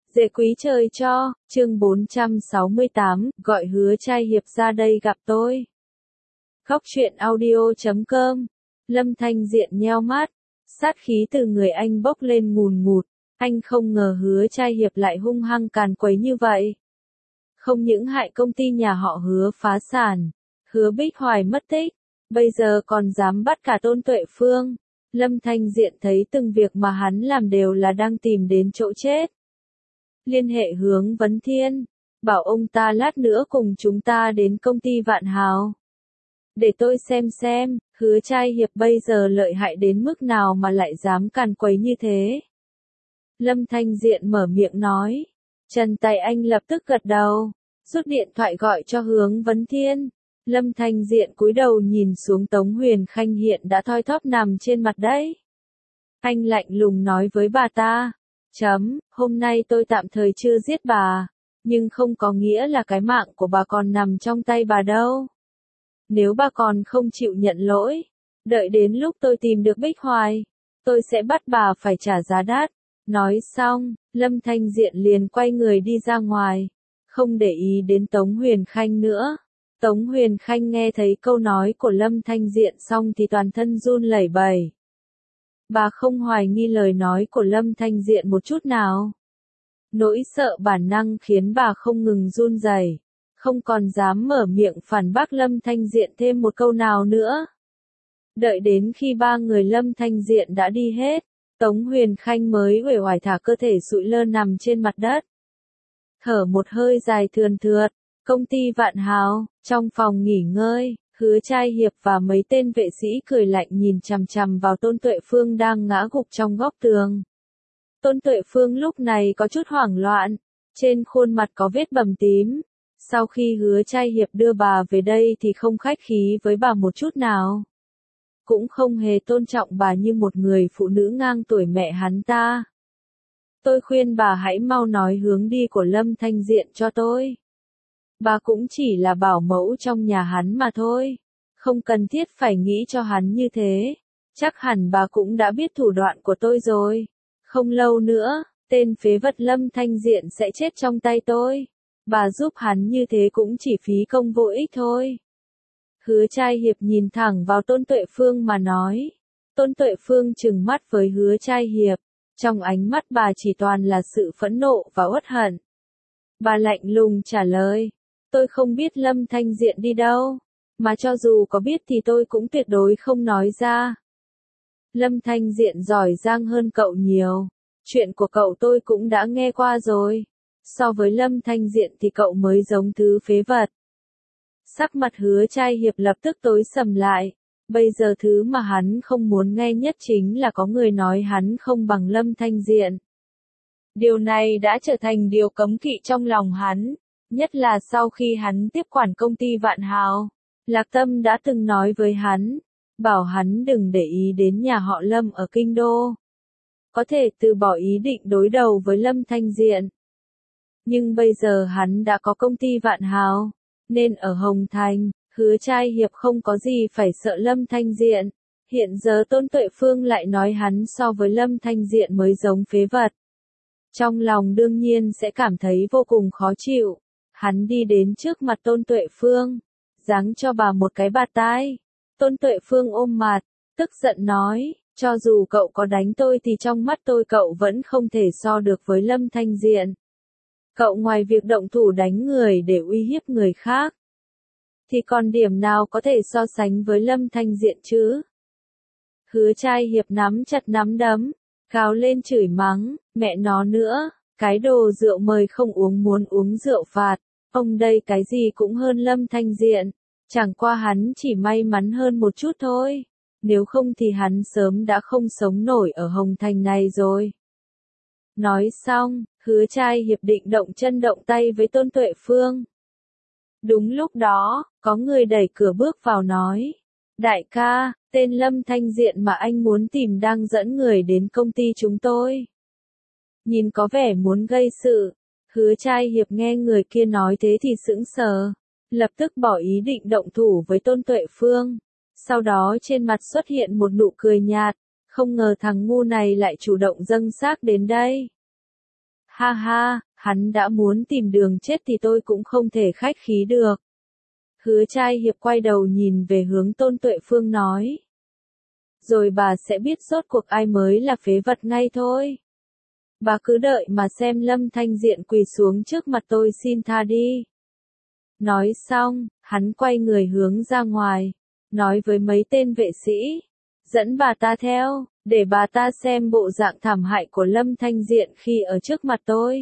Dễ quý trời cho, chương 468, gọi Hứa Trai Hiệp ra đây gặp tôi. Góc truyện audio.com. Lâm Thanh Diện nheo mắt, sát khí từ người anh bốc lên ngùn ngụt, anh không ngờ Hứa Trai Hiệp lại hung hăng càn quấy như vậy. Không những hại công ty nhà họ Hứa phá sản, Hứa Bích Hoài mất tích, bây giờ còn dám bắt cả Tôn Tuệ Phương. Lâm Thanh Diện thấy từng việc mà hắn làm đều là đang tìm đến chỗ chết. Liên hệ Hướng Vấn Thiên, bảo ông ta lát nữa cùng chúng ta đến công ty Vạn Hào. Để tôi xem, Hứa Trai Hiệp bây giờ lợi hại đến mức nào mà lại dám càn quấy như thế. Lâm Thanh Diện mở miệng nói. Chân tay anh lập tức gật đầu, rút điện thoại gọi cho Hướng Vấn Thiên. Lâm Thanh Diện cúi đầu nhìn xuống Tống Huyền Khanh hiện đã thoi thóp nằm trên mặt đất. Anh lạnh lùng nói với bà ta. Hôm nay tôi tạm thời chưa giết bà, nhưng không có nghĩa là cái mạng của bà còn nằm trong tay bà đâu. Nếu bà còn không chịu nhận lỗi, đợi đến lúc tôi tìm được Bích Hoài, tôi sẽ bắt bà phải trả giá đắt. Nói xong, Lâm Thanh Diện liền quay người đi ra ngoài, không để ý đến Tống Huyền Khanh nữa. Tống Huyền Khanh nghe thấy câu nói của Lâm Thanh Diện xong thì toàn thân run lẩy bẩy. Bà không hoài nghi lời nói của Lâm Thanh Diện một chút nào. Nỗi sợ bản năng khiến bà không ngừng run rẩy, không còn dám mở miệng phản bác Lâm Thanh Diện thêm một câu nào nữa. Đợi đến khi ba người Lâm Thanh Diện đã đi hết, Tống Huyền Khanh mới uể oải thả cơ thể sụi lơ nằm trên mặt đất. Thở một hơi dài thườn thượt, công ty Vạn Hào, trong phòng nghỉ ngơi. Hứa Trai Hiệp và mấy tên vệ sĩ cười lạnh nhìn chằm chằm vào Tôn Tuệ Phương đang ngã gục trong góc tường. Tôn Tuệ Phương lúc này có chút hoảng loạn, trên khuôn mặt có vết bầm tím. Sau khi Hứa Trai Hiệp đưa bà về đây thì không khách khí với bà một chút nào. Cũng không hề tôn trọng bà như một người phụ nữ ngang tuổi mẹ hắn ta. Tôi khuyên bà hãy mau nói hướng đi của Lâm Thanh Diện cho tôi. Bà cũng chỉ là bảo mẫu trong nhà hắn mà thôi, không cần thiết phải nghĩ cho hắn như thế. Chắc hẳn bà cũng đã biết thủ đoạn của tôi rồi. Không lâu nữa, tên phế vật Lâm Thanh Diện sẽ chết trong tay tôi. Bà giúp hắn như thế cũng chỉ phí công vô ích thôi. Hứa Trai Hiệp nhìn thẳng vào Tôn Tuệ Phương mà nói. Tôn Tuệ Phương trừng mắt với Hứa Trai Hiệp, trong ánh mắt bà chỉ toàn là sự phẫn nộ và uất hận. Bà lạnh lùng trả lời. Tôi không biết Lâm Thanh Diện đi đâu, mà cho dù có biết thì tôi cũng tuyệt đối không nói ra. Lâm Thanh Diện giỏi giang hơn cậu nhiều, chuyện của cậu tôi cũng đã nghe qua rồi. So với Lâm Thanh Diện thì cậu mới giống thứ phế vật. Sắc mặt Hứa Trai Hiệp lập tức tối sầm lại, bây giờ thứ mà hắn không muốn nghe nhất chính là có người nói hắn không bằng Lâm Thanh Diện. Điều này đã trở thành điều cấm kỵ trong lòng hắn. Nhất là sau khi hắn tiếp quản công ty Vạn Hào, Lạc Tâm đã từng nói với hắn, bảo hắn đừng để ý đến nhà họ Lâm ở Kinh Đô. Có thể từ bỏ ý định đối đầu với Lâm Thanh Diện. Nhưng bây giờ hắn đã có công ty Vạn Hào, nên ở Hồng Thành, Hứa Trai Hiệp không có gì phải sợ Lâm Thanh Diện. Hiện giờ Tôn Tuệ Phương lại nói hắn so với Lâm Thanh Diện mới giống phế vật. Trong lòng đương nhiên sẽ cảm thấy vô cùng khó chịu. Hắn đi đến trước mặt Tôn Tuệ Phương, giáng cho bà một cái bạt tai. Tôn Tuệ Phương ôm mặt, tức giận nói, cho dù cậu có đánh tôi thì trong mắt tôi cậu vẫn không thể so được với Lâm Thanh Diện. Cậu ngoài việc động thủ đánh người để uy hiếp người khác, thì còn điểm nào có thể so sánh với Lâm Thanh Diện chứ? Hứa Trai Hiệp nắm chặt nắm đấm, gào lên chửi mắng, mẹ nó nữa, cái đồ rượu mời không uống muốn uống rượu phạt. Ông đây cái gì cũng hơn Lâm Thanh Diện, chẳng qua hắn chỉ may mắn hơn một chút thôi, nếu không thì hắn sớm đã không sống nổi ở Hồng Thành này rồi. Nói xong, Hứa Trai Hiệp định động chân động tay với Tôn Tuệ Phương. Đúng lúc đó, có người đẩy cửa bước vào nói, đại ca, tên Lâm Thanh Diện mà anh muốn tìm đang dẫn người đến công ty chúng tôi. Nhìn có vẻ muốn gây sự. Hứa Trai Hiệp nghe người kia nói thế thì sững sờ, lập tức bỏ ý định động thủ với Tôn Tuệ Phương. Sau đó trên mặt xuất hiện một nụ cười nhạt, không ngờ thằng ngu này lại chủ động dâng xác đến đây. Ha ha, hắn đã muốn tìm đường chết thì tôi cũng không thể khách khí được. Hứa Trai Hiệp quay đầu nhìn về hướng Tôn Tuệ Phương nói. Rồi bà sẽ biết rốt cuộc ai mới là phế vật ngay thôi. Bà cứ đợi mà xem. Lâm Thanh Diện quỳ xuống trước mặt tôi xin tha đi. Nói xong, hắn quay người hướng ra ngoài, nói với mấy tên vệ sĩ, dẫn bà ta theo, để bà ta xem bộ dạng thảm hại của Lâm Thanh Diện khi ở trước mặt tôi.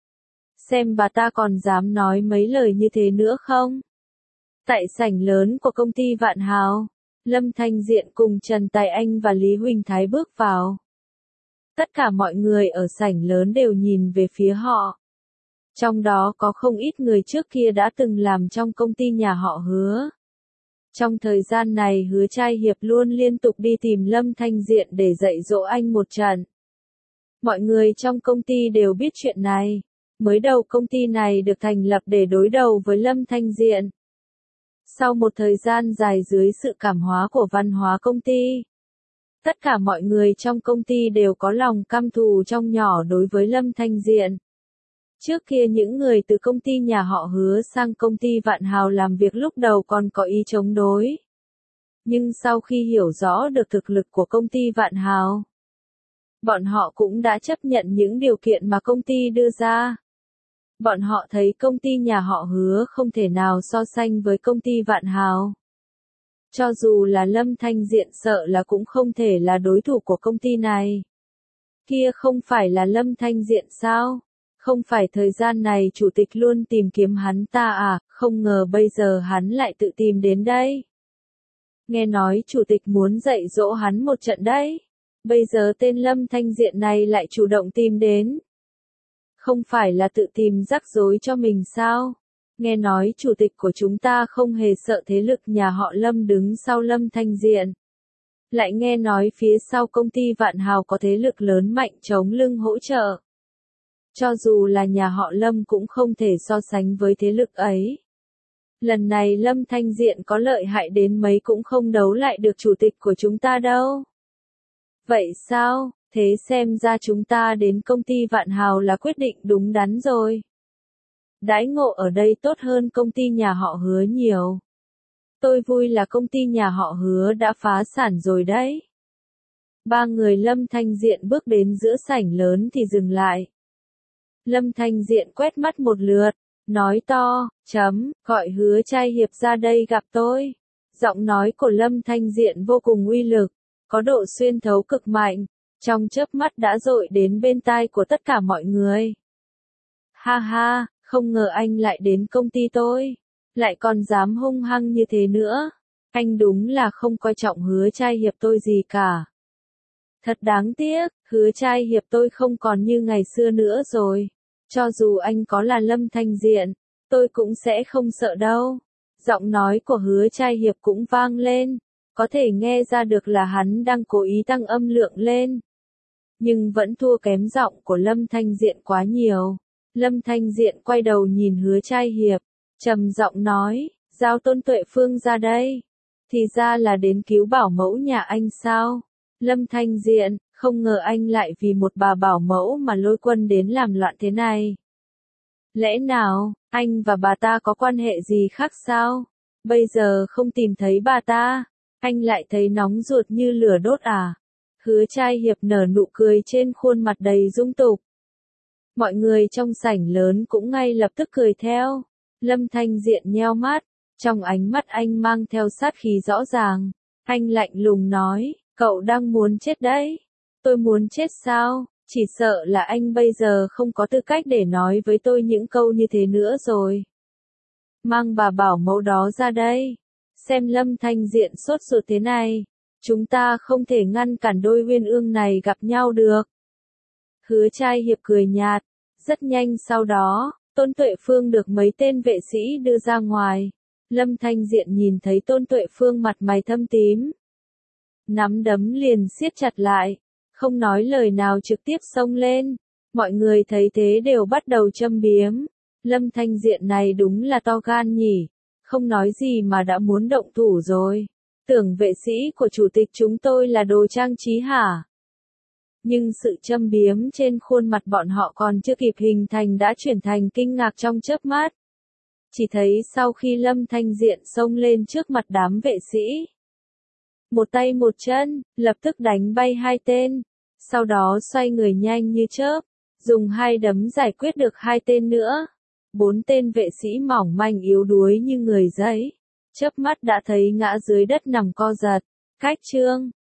Xem bà ta còn dám nói mấy lời như thế nữa không? Tại sảnh lớn của công ty Vạn Hào, Lâm Thanh Diện cùng Trần Tài Anh và Lý Huỳnh Thái bước vào. Tất cả mọi người ở sảnh lớn đều nhìn về phía họ. Trong đó có không ít người trước kia đã từng làm trong công ty nhà họ Hứa. Trong thời gian này Hứa Trai Hiệp luôn liên tục đi tìm Lâm Thanh Diện để dạy dỗ anh một trận. Mọi người trong công ty đều biết chuyện này. Mới đầu công ty này được thành lập để đối đầu với Lâm Thanh Diện. Sau một thời gian dài dưới sự cảm hóa của văn hóa công ty, tất cả mọi người trong công ty đều có lòng căm thù trong nhỏ đối với Lâm Thanh Diện. Trước kia những người từ công ty nhà họ Hứa sang công ty Vạn Hào làm việc lúc đầu còn có ý chống đối. Nhưng sau khi hiểu rõ được thực lực của công ty Vạn Hào, bọn họ cũng đã chấp nhận những điều kiện mà công ty đưa ra. Bọn họ thấy công ty nhà họ Hứa không thể nào so sánh với công ty Vạn Hào. Cho dù là Lâm Thanh Diện sợ là cũng không thể là đối thủ của công ty này. Kia không phải là Lâm Thanh Diện sao? Không phải thời gian này chủ tịch luôn tìm kiếm hắn ta à, không ngờ bây giờ hắn lại tự tìm đến đây. Nghe nói chủ tịch muốn dạy dỗ hắn một trận đấy. Bây giờ tên Lâm Thanh Diện này lại chủ động tìm đến. Không phải là tự tìm rắc rối cho mình sao? Nghe nói chủ tịch của chúng ta không hề sợ thế lực nhà họ Lâm đứng sau Lâm Thanh Diện. Lại nghe nói phía sau công ty Vạn Hào có thế lực lớn mạnh chống lưng hỗ trợ. Cho dù là nhà họ Lâm cũng không thể so sánh với thế lực ấy. Lần này Lâm Thanh Diện có lợi hại đến mấy cũng không đấu lại được chủ tịch của chúng ta đâu. Vậy sao? Thế xem ra chúng ta đến công ty Vạn Hào là quyết định đúng đắn rồi. Đãi ngộ ở đây tốt hơn công ty nhà họ Hứa nhiều. Tôi vui là công ty nhà họ Hứa đã phá sản rồi đấy. Ba người Lâm Thanh Diện bước đến giữa sảnh lớn thì dừng lại. Lâm Thanh Diện quét mắt một lượt, nói to, gọi Hứa Trai Hiệp ra đây gặp tôi. Giọng nói của Lâm Thanh Diện vô cùng uy lực, có độ xuyên thấu cực mạnh, trong chớp mắt đã dội đến bên tai của tất cả mọi người. Ha ha, không ngờ anh lại đến công ty tôi, lại còn dám hung hăng như thế nữa. Anh đúng là không coi trọng Hứa Trai Hiệp tôi gì cả. Thật đáng tiếc, Hứa Trai Hiệp tôi không còn như ngày xưa nữa rồi. Cho dù anh có là Lâm Thanh Diện, tôi cũng sẽ không sợ đâu. Giọng nói của Hứa Trai Hiệp cũng vang lên, có thể nghe ra được là hắn đang cố ý tăng âm lượng lên. Nhưng vẫn thua kém giọng của Lâm Thanh Diện quá nhiều. Lâm Thanh Diện quay đầu nhìn Hứa Trai Hiệp, trầm giọng nói, giao Tôn Tuệ Phương ra đây. Thì ra là đến cứu bảo mẫu nhà anh sao? Lâm Thanh Diện, không ngờ anh lại vì một bà bảo mẫu mà lôi quân đến làm loạn thế này. Lẽ nào, anh và bà ta có quan hệ gì khác sao? Bây giờ không tìm thấy bà ta, anh lại thấy nóng ruột như lửa đốt à? Hứa Trai Hiệp nở nụ cười trên khuôn mặt đầy dung tục. Mọi người trong sảnh lớn cũng ngay lập tức cười theo. Lâm Thanh Diện nheo mắt, trong ánh mắt anh mang theo sát khí rõ ràng. Anh lạnh lùng nói, cậu đang muốn chết đấy. Tôi muốn chết sao? Chỉ sợ là anh bây giờ không có tư cách để nói với tôi những câu như thế nữa rồi. Mang bà bảo mẫu đó ra đây. Xem Lâm Thanh Diện sốt ruột thế này. Chúng ta không thể ngăn cản đôi uyên ương này gặp nhau được. Hứa Trai Hiệp cười nhạt. Rất nhanh sau đó, Tôn Tuệ Phương được mấy tên vệ sĩ đưa ra ngoài. Lâm Thanh Diện nhìn thấy Tôn Tuệ Phương mặt mày thâm tím. Nắm đấm liền siết chặt lại. Không nói lời nào trực tiếp xông lên. Mọi người thấy thế đều bắt đầu châm biếm. Lâm Thanh Diện này đúng là to gan nhỉ. Không nói gì mà đã muốn động thủ rồi. Tưởng vệ sĩ của chủ tịch chúng tôi là đồ trang trí hả? Nhưng sự châm biếm trên khuôn mặt bọn họ còn chưa kịp hình thành đã chuyển thành kinh ngạc trong chớp mắt. Chỉ thấy sau khi Lâm Thanh Diện xông lên trước mặt đám vệ sĩ, một tay một chân, lập tức đánh bay hai tên, sau đó xoay người nhanh như chớp, dùng hai đấm giải quyết được hai tên nữa. Bốn tên vệ sĩ mỏng manh yếu đuối như người giấy, chớp mắt đã thấy ngã dưới đất nằm co giật. Cách chương